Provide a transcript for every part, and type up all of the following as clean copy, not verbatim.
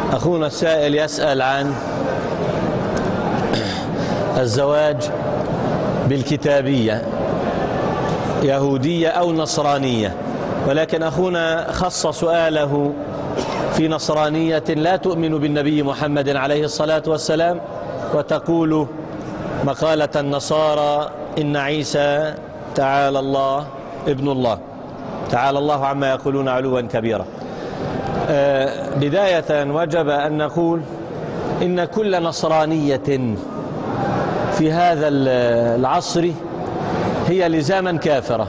أخونا السائل يسأل عن الزواج بالكتابية، يهودية أو نصرانية، ولكن أخونا خص سؤاله في نصرانية لا تؤمن بالنبي محمد عليه الصلاة والسلام، وتقول مقالة النصارى إن عيسى تعالى الله ابن الله، تعالى الله عما يقولون علوا كبيرا. بداية وجب أن نقول إن كل نصرانية في هذا العصر هي لزاما كافرة،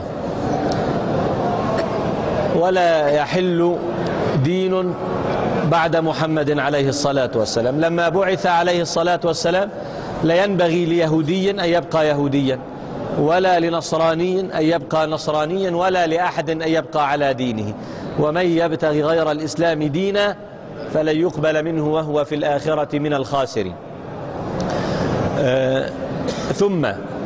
ولا يحل دين بعد محمد عليه الصلاة والسلام. لما بعث عليه الصلاة والسلام لا ينبغي ليهودي أن يبقى يهوديا، ولا لنصراني أن يبقى نصرانيا، ولا لأحد أن يبقى على دينه، ومن يبتغي غير الإسلام دينا فلن يقبل منه وهو في الآخرة من الخاسرين. ثم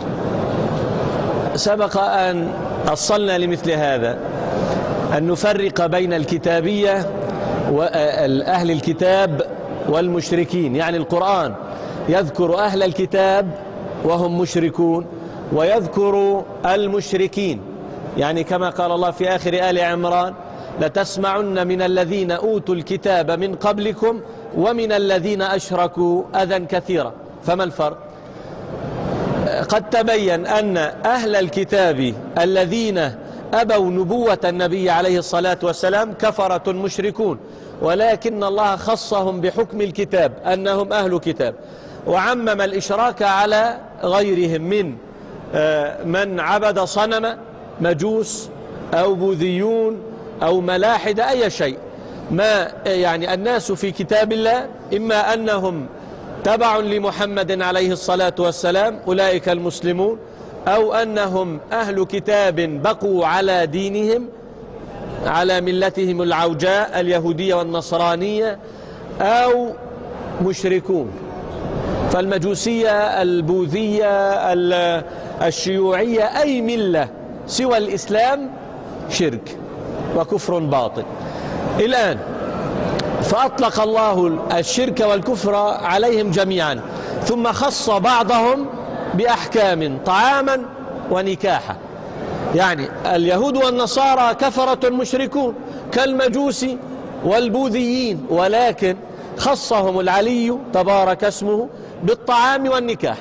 سبق أن أصلنا لمثل هذا أن نفرق بين الكتابية وأهل الكتاب والمشركين. يعني القرآن يذكر أهل الكتاب وهم مشركون، ويذكر المشركين، يعني كما قال الله في آخر آل عمران لتسمعن من الذين أوتوا الكتاب من قبلكم ومن الذين أشركوا أذى كثيرا. فما الفرق؟ قد تبين أن أهل الكتاب الذين أبوا نبوة النبي عليه الصلاة والسلام كفرة مشركون، ولكن الله خصهم بحكم الكتاب أنهم أهل كتاب، وعمم الإشراك على غيرهم من عبد صنم، مجوس أو بوذيون أو ملاحدة، أي شيء. ما يعني الناس في كتاب الله إما أنهم تبع لمحمد عليه الصلاة والسلام، أولئك المسلمون، أو أنهم أهل كتاب بقوا على دينهم على ملتهم العوجاء اليهودية والنصرانية، أو مشركون. فالمجوسية، البوذية، الشيوعية، أي ملة سوى الإسلام شرك وكفر باطل. الآن فأطلق الله الشرك والكفر عليهم جميعا، ثم خص بعضهم بأحكام طعاما ونكاحا. يعني اليهود والنصارى كفرة مشركون كالمجوس والبوذيين، ولكن خصهم العلي تبارك اسمه بالطعام والنكاح.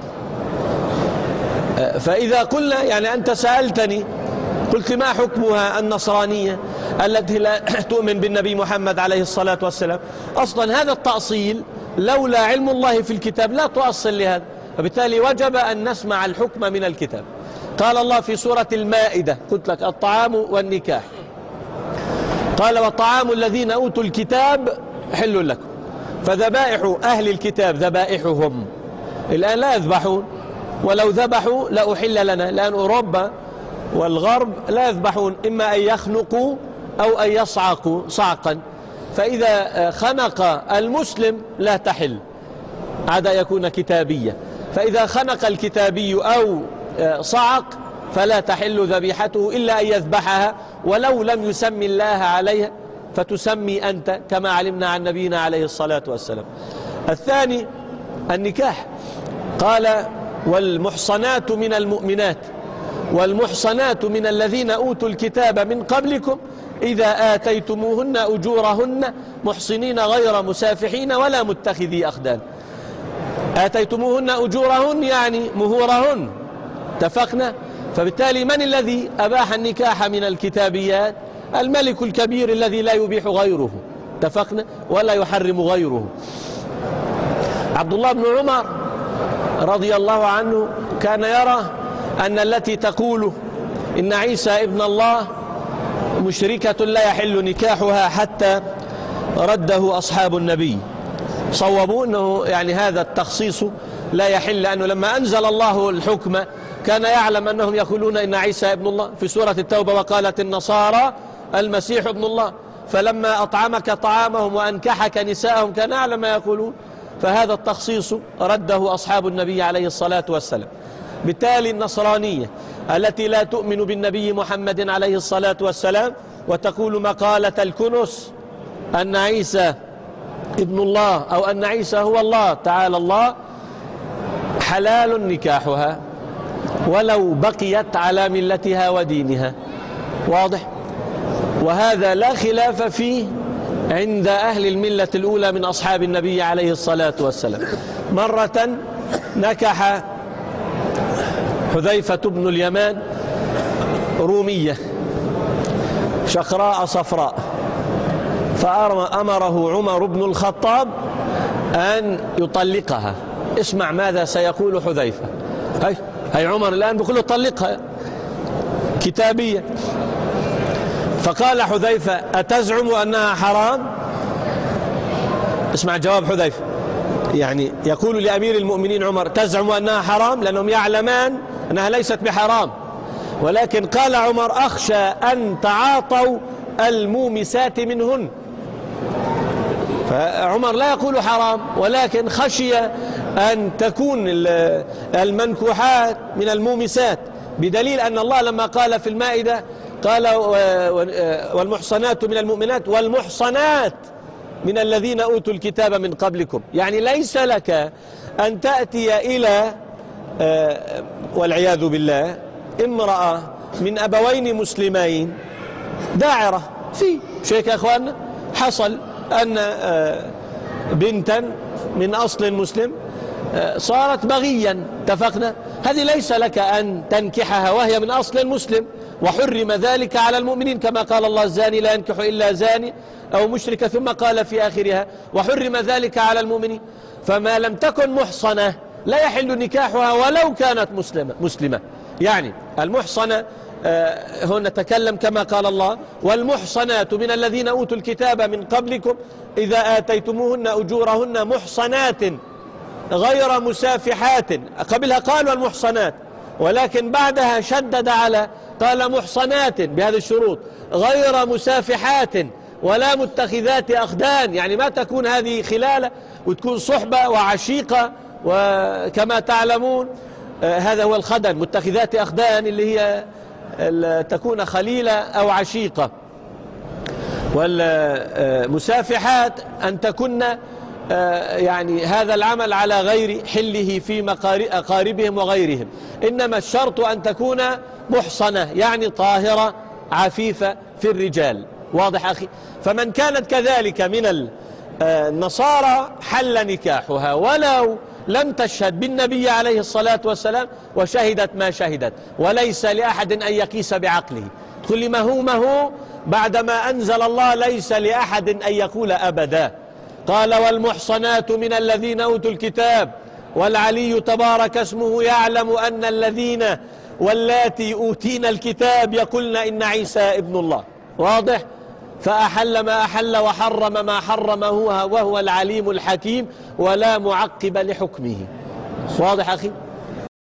فإذا قلنا، يعني أنت سألتني قلت ما حكمها النصرانية التي لا تؤمن بالنبي محمد عليه الصلاة والسلام؟ أصلا هذا التأصيل لولا علم الله في الكتاب لا تؤصل لهذا، وبالتالي وجب أن نسمع الحكم من الكتاب. قال الله في سورة المائدة، قلت لك الطعام والنكاح، قال وطعام الذين أوتوا الكتاب حل لكم. فذبائح أهل الكتاب ذبائحهم الآن لا يذبحون، ولو ذبحوا لا أحل لنا، لأن أوروبا والغرب لا يذبحون، إما أن يخنقوا أو أن يصعقوا صعقا، فإذا خنق المسلم لا تحل عدا يكون كتابية. فإذا خنق الكتابي أو صعق فلا تحل ذبيحته إلا أن يذبحها، ولو لم يسمي الله عليها فتسمي أنت، كما علمنا عن نبينا عليه الصلاة والسلام. الثاني النكاح، قال والمحصنات من المؤمنات والمحصنات من الذين أوتوا الكتاب من قبلكم إذا آتيتموهن أجورهن محصنين غير مسافحين ولا متخذي أخدان. آتيتموهن أجورهن يعني مهورهن، اتفقنا؟ فبالتالي من الذي أباح النكاح من الكتابيات؟ الملك الكبير الذي لا يبيح غيره، اتفقنا؟ ولا يحرم غيره. عبد الله بن عمر رضي الله عنه كان يرى أن التي تقول إن عيسى ابن الله مشركة لا يحل نكاحها حتى رده أصحاب النبي. صوبوا أنه يعني هذا التخصيص لا يحل، لأنه لما أنزل الله الحكم كان يعلم أنهم يقولون إن عيسى ابن الله. في سورة التوبة وقالت النصارى المسيح ابن الله، فلما أطعمك طعامهم وأنكحك نساءهم كان يعلم ما يقولون. فهذا التخصيص رده أصحاب النبي عليه الصلاة والسلام. بالتالي النصرانية التي لا تؤمن بالنبي محمد عليه الصلاة والسلام وتقول مقالة الكنس أن عيسى ابن الله أو أن عيسى هو الله تعالى الله، حلال نكاحها ولو بقيت على ملتها ودينها. واضح؟ وهذا لا خلاف فيه عند أهل الملة الأولى من أصحاب النبي عليه الصلاة والسلام. مرة نكح حذيفة بن اليمان رومية شقراء صفراء، فأمره عمر بن الخطاب أن يطلقها. اسمع ماذا سيقول حذيفة. هي عمر الآن بيقول له طلقها كتابية. فقال حذيفة: أتزعم أنها حرام؟ اسمع جواب حذيفة، يعني يقول لأمير المؤمنين عمر: تزعم أنها حرام؟ لأنهم يعلمان أنها ليست بحرام، ولكن قال عمر: أخشى أن تعاطوا المومسات منهن. فعمر لا يقول حرام، ولكن خشي أن تكون المنكوحات من المومسات، بدليل أن الله لما قال في المائدة قال: والمحصنات من المؤمنات والمحصنات من الذين أوتوا الكتاب من قبلكم. يعني ليس لك أن تأتي إلى والعياذ بالله امرأة من أبوين مسلمين داعرة في شيء. يا أخواننا حصل أن بنتا من أصل مسلم صارت بغيا، اتفقنا، هذه ليس لك أن تنكحها وهي من أصل مسلم، وحرم ذلك على المؤمنين كما قال الله: الزاني لا ينكح إلا زاني أو مشرك، ثم قال في آخرها: وحرم ذلك على المؤمنين. فما لم تكن محصنة لا يحل نكاحها ولو كانت مسلمة. يعني المحصنة هنا نتكلم كما قال الله: والمحصنات من الذين أوتوا الكتاب من قبلكم إذا آتيتموهن أجورهن محصنات غير مسافحات. قبلها قال والمحصنات، ولكن بعدها شدد على قال محصنات بهذه الشروط غير مسافحات ولا متخذات أخدان. يعني ما تكون هذه خلالة وتكون صحبة وعشيقة، وكما تعلمون هذا هو الخدن، متخذات أخدان اللي هي تكون خليلة أو عشيقة، والمسافحات أن تكون يعني هذا العمل على غير حله في أقاربهم وغيرهم، إنما الشرط أن تكون محصنة يعني طاهرة عفيفة في الرجال. واضح أخي؟ فمن كانت كذلك من النصارى حل نكاحها ولو لم تشهد بالنبي عليه الصلاة والسلام وشهدت ما شهدت، وليس لأحد أن يقيس بعقله. تقول لي ما هو بعدما أنزل الله ليس لأحد أن يقول أبدا. قال: والمحصنات من الذين أوتوا الكتاب، والعلي تبارك اسمه يعلم أن الذين واللاتي أوتين الكتاب يقولن إن عيسى ابن الله. واضح؟ فأحل ما أحل وحرم ما حرمه وهو العليم الحكيم ولا معقب لحكمه. واضح أخي؟